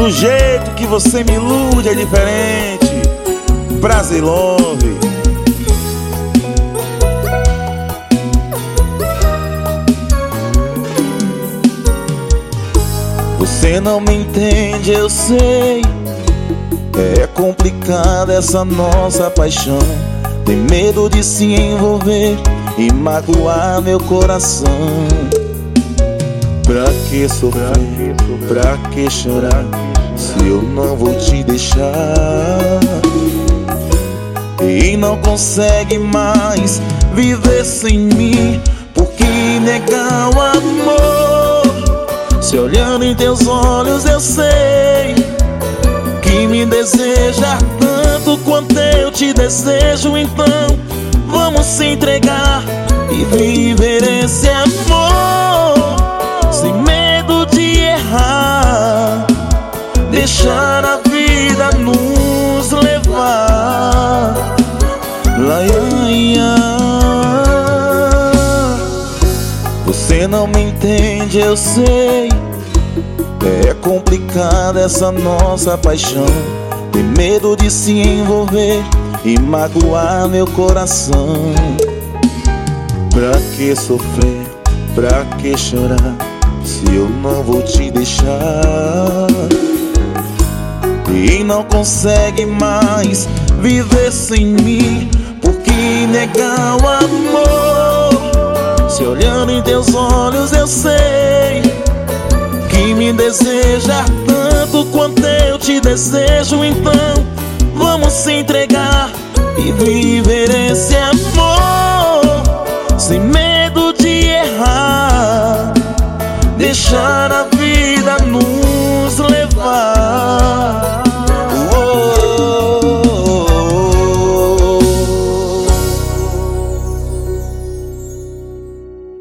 Do jeito que você me ilude é diferente. Prazer Love. Você não me entende, eu sei. É complicada essa nossa paixão. Tem medo de se envolver e magoar meu coração. Pra que sofrer, pra que chorar, se eu não vou te deixar? E não consegue mais viver sem mim. Por que negar o amor? Se olhando em teus olhos eu sei que me deseja tanto quanto eu te desejo. Então vamos se entregar e viver esse amor sem medo de errar, deixar a vida nos levar. Você não me entende, eu sei. É complicada essa nossa paixão. Tem medo de se envolver e magoar meu coração. Pra que sofrer, pra que chorar, se eu não vou te deixar? E não consegue mais viver sem mim. Por que negar o amor? Se olhando em teus olhos eu sei que me deseja tanto quanto eu te desejo. Então vamos se entregar e viver esse amor sem medo de errar, deixar a vida